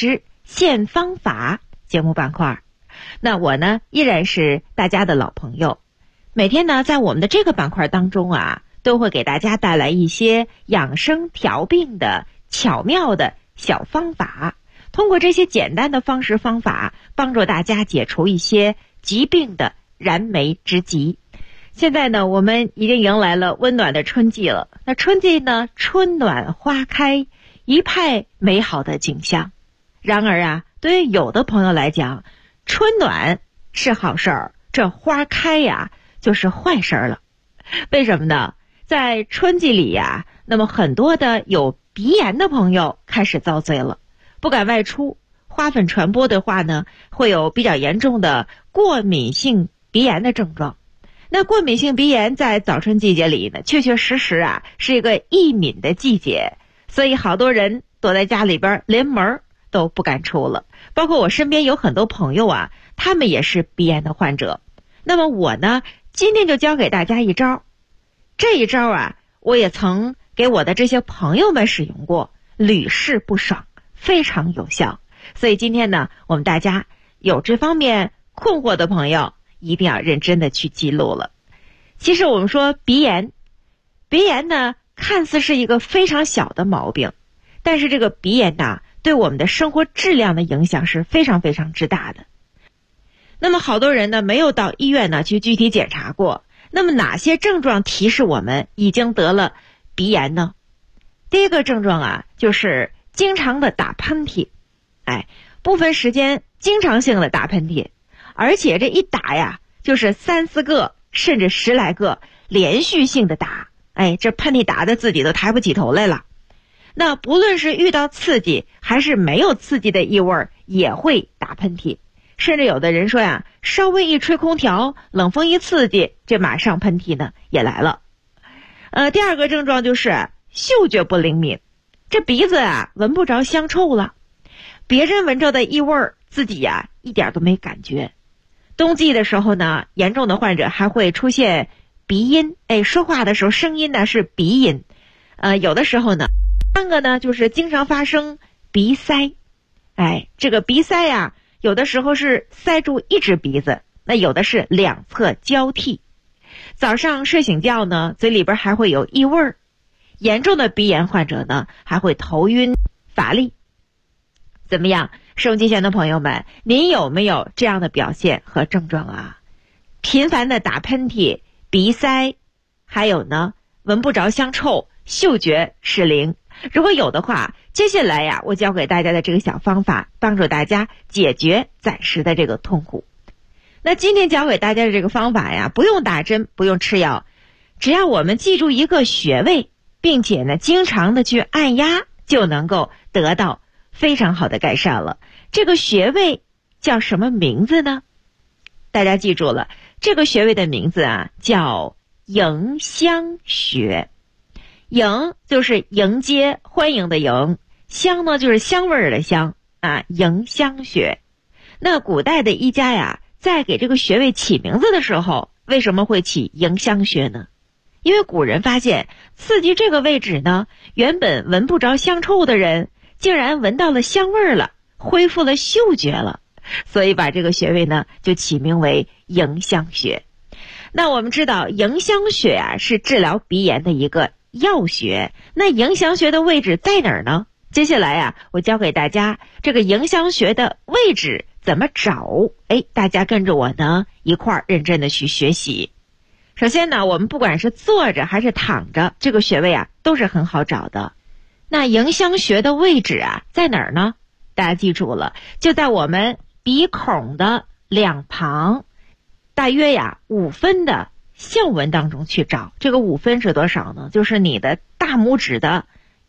现方法节目板块。那我呢依然是大家的老朋友，每天呢在我们的这个板块当中啊，都会给大家带来一些养生调病的巧妙的小方法，通过这些简单的方式方法，帮助大家解除一些疾病的燃眉之急。现在呢，我们已经迎来了温暖的春季了。那春季呢，春暖花开，一派美好的景象。然而啊，对于有的朋友来讲，春暖是好事儿，这花开呀就是坏事儿了。为什么呢？在春季里呀，那么很多的有鼻炎的朋友开始遭罪了，不敢外出，花粉传播的话呢，会有比较严重的过敏性鼻炎的症状。那过敏性鼻炎在早春季节里呢，确确实实啊是一个易敏的季节，所以好多人躲在家里边，连门都不敢出了。包括我身边有很多朋友啊，他们也是鼻炎的患者。那么我呢，今天就教给大家一招。这一招啊，我也曾给我的这些朋友们使用过，屡试不爽，非常有效。所以今天呢，我们大家有这方面困惑的朋友，一定要认真的去记录了。其实我们说鼻炎呢，看似是一个非常小的毛病，但是这个鼻炎呢，对我们的生活质量的影响是非常非常之大的。那么好多人呢，没有到医院呢去具体检查过。那么哪些症状提示我们已经得了鼻炎呢？第一个症状啊，就是经常的打喷嚏，不分时间经常性的打喷嚏，而且这一打呀，就是3、4个甚至10来个连续性的打，这喷嚏打的自己都抬不起头来了。那不论是遇到刺激还是没有刺激的异味，也会打喷嚏。甚至有的人说呀，稍微一吹空调，冷风一刺激，这马上喷嚏呢也来了。第二个症状就是嗅觉不灵敏，这鼻子啊闻不着香臭了，别人闻着的异味，自己呀一点都没感觉。冬季的时候呢，严重的患者还会出现鼻音，说话的时候声音呢是鼻音。有的时候呢，3个呢就是经常发生鼻塞，这个鼻塞呀，有的时候是塞住一只鼻子，那有的是两侧交替。早上睡醒觉呢，嘴里边还会有异味。严重的鼻炎患者呢，还会头晕乏力。怎么样，收音机前的朋友们，您有没有这样的表现和症状啊？频繁的打喷嚏、鼻塞，还有呢，闻不着香臭，嗅觉失灵。如果有的话，接下来呀，我教给大家的这个小方法，帮助大家解决暂时的这个痛苦。那今天教给大家的这个方法呀，不用打针，不用吃药，只要我们记住一个穴位，并且呢，经常的去按压，就能够得到非常好的改善了。这个穴位叫什么名字呢？大家记住了，这个穴位的名字啊，叫迎香穴。迎就是迎接欢迎的迎，香呢就是香味儿的香啊，迎香穴。那古代的医家呀，在给这个穴位起名字的时候，为什么会起迎香穴呢？因为古人发现刺激这个位置呢，原本闻不着香臭的人竟然闻到了香味儿了，恢复了嗅觉了，所以把这个穴位呢就起名为迎香穴。那我们知道迎香穴啊是治疗鼻炎的一个药穴，那迎香穴的位置在哪儿呢？接下来啊，我教给大家这个迎香穴的位置怎么找。大家跟着我呢一块儿认真的去学习。首先呢，我们不管是坐着还是躺着，这个穴位啊都是很好找的。那迎香穴的位置啊在哪儿呢？大家记住了，就在我们鼻孔的两旁，大约呀5分的笑纹当中去找。这个5分是多少呢？就是你的大拇指的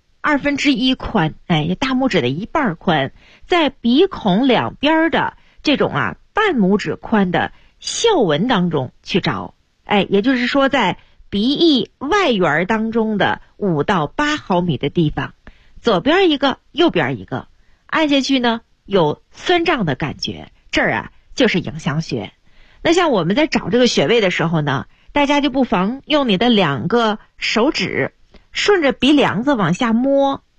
1/2宽，大拇指的1半宽，在鼻孔两边的这种半拇指宽的笑纹当中去找。也就是说在鼻翼外缘当中的5到8毫米的地方，左边一个，右边一个，按下去呢有酸胀的感觉，这儿就是迎香穴。那像我们在找这个穴位的时候呢，大家就不妨用你的2个手指顺着鼻梁子往下摸，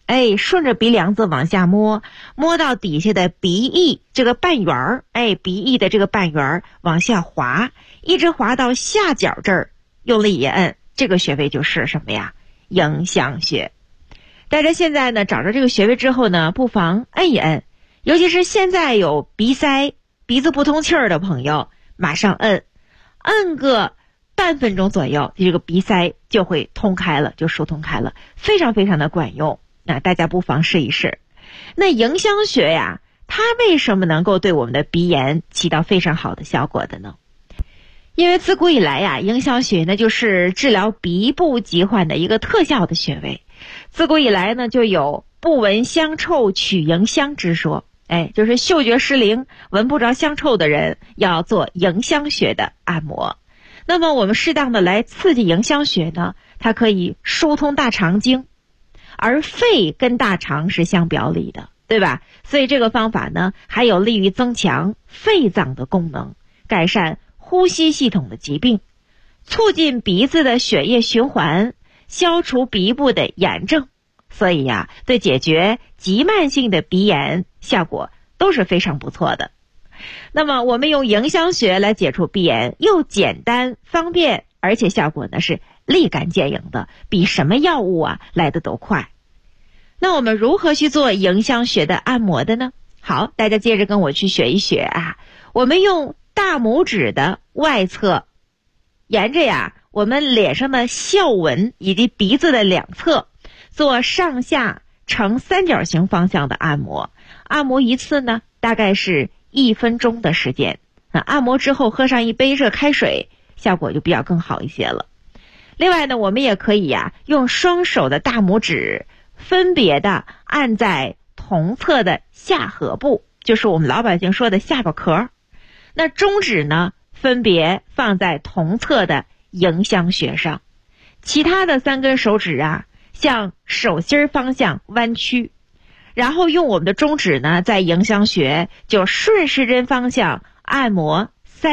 顺着鼻梁子往下摸到底下的鼻翼这个半圆儿，鼻翼的这个半圆儿往下滑，一直滑到下角这儿，用力一摁，这个穴位就是什么呀？迎香穴。大家现在呢找着这个穴位之后呢，不妨摁一摁，尤其是现在有鼻塞、鼻子不通气儿的朋友，马上摁个半分钟左右，这个鼻塞就会通开了，就疏通开了，非常非常的管用。那大家不妨试一试。那迎香穴呀，它为什么能够对我们的鼻炎起到非常好的效果的呢？因为自古以来呀，迎香穴呢就是治疗鼻部疾患的一个特效的穴位。自古以来呢，就有不闻香臭取迎香之说，就是嗅觉失灵、闻不着香臭的人要做迎香穴的按摩。那么我们适当的来刺激迎香穴呢，它可以疏通大肠经，而肺跟大肠是相表里的，对吧？所以这个方法呢，还有利于增强肺脏的功能，改善呼吸系统的疾病，促进鼻子的血液循环，消除鼻部的炎症。所以呀，对解决急慢性的鼻炎效果都是非常不错的。那么我们用迎香穴来解除鼻炎，又简单方便，而且效果呢是立竿见影的，比什么药物来得都快。那我们如何去做迎香穴的按摩的呢？好，大家接着跟我去学一学我们用大拇指的外侧，沿着我们脸上的笑纹以及鼻子的两侧，做上下呈三角形方向的按摩。按摩一次呢，大概是1分钟的时间。按摩之后喝上一杯热开水，效果就比较更好一些了。另外呢，我们也可以用双手的大拇指分别的按在同侧的下颌部，就是我们老百姓说的下巴壳。那中指呢，分别放在同侧的迎香穴上，其他的3根手指向手心方向弯曲，然后用我们的中指呢，在迎香穴就顺时针方向按摩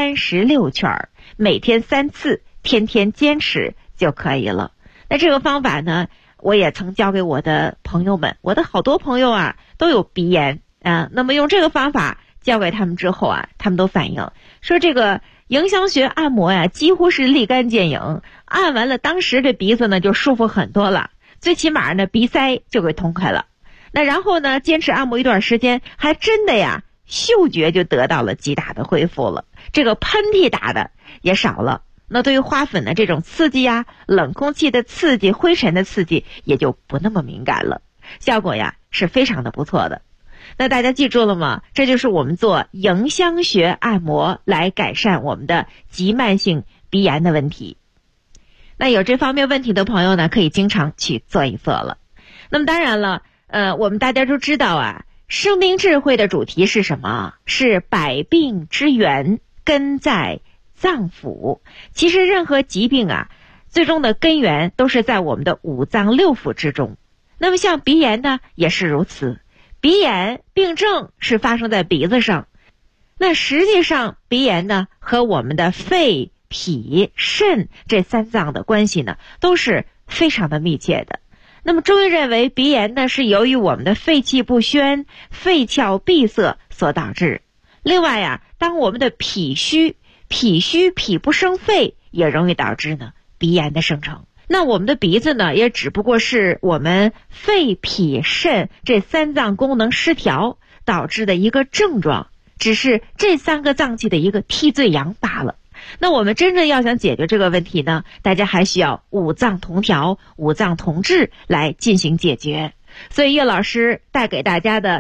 36圈，每天3次，天天坚持就可以了。那这个方法呢，我也曾教给我的朋友们，我的好多朋友都有鼻炎那么用这个方法教给他们之后他们都反映说，这个迎香穴按摩几乎是立竿见影，按完了当时这鼻子呢就舒服很多了，最起码呢鼻塞就给通开了。那然后呢，坚持按摩一段时间，还真的嗅觉就得到了极大的恢复了，这个喷嚏打的也少了。那对于花粉的这种刺激冷空气的刺激、灰尘的刺激也就不那么敏感了，效果是非常的不错的。那大家记住了吗？这就是我们做迎香穴按摩来改善我们的急慢性鼻炎的问题。那有这方面问题的朋友呢，可以经常去做一做了。那么当然了，我们大家都知道生命智慧的主题是什么？是百病之源根在脏腑。其实任何疾病最终的根源都是在我们的5脏6腑之中。那么像鼻炎呢，也是如此。鼻炎病症是发生在鼻子上，那实际上鼻炎呢和我们的肺、脾、肾这3脏的关系呢都是非常的密切的。那么中医认为鼻炎呢是由于我们的肺气不宣、肺窍闭塞所导致。另外当我们的脾虚、脾不生肺，也容易导致呢鼻炎的生成。那我们的鼻子呢，也只不过是我们肺、脾、肾这3脏功能失调导致的一个症状，只是这3个脏器的一个替罪羊罢了。那我们真正要想解决这个问题呢，大家还需要5脏同调、5脏同治来进行解决。所以叶老师带给大家的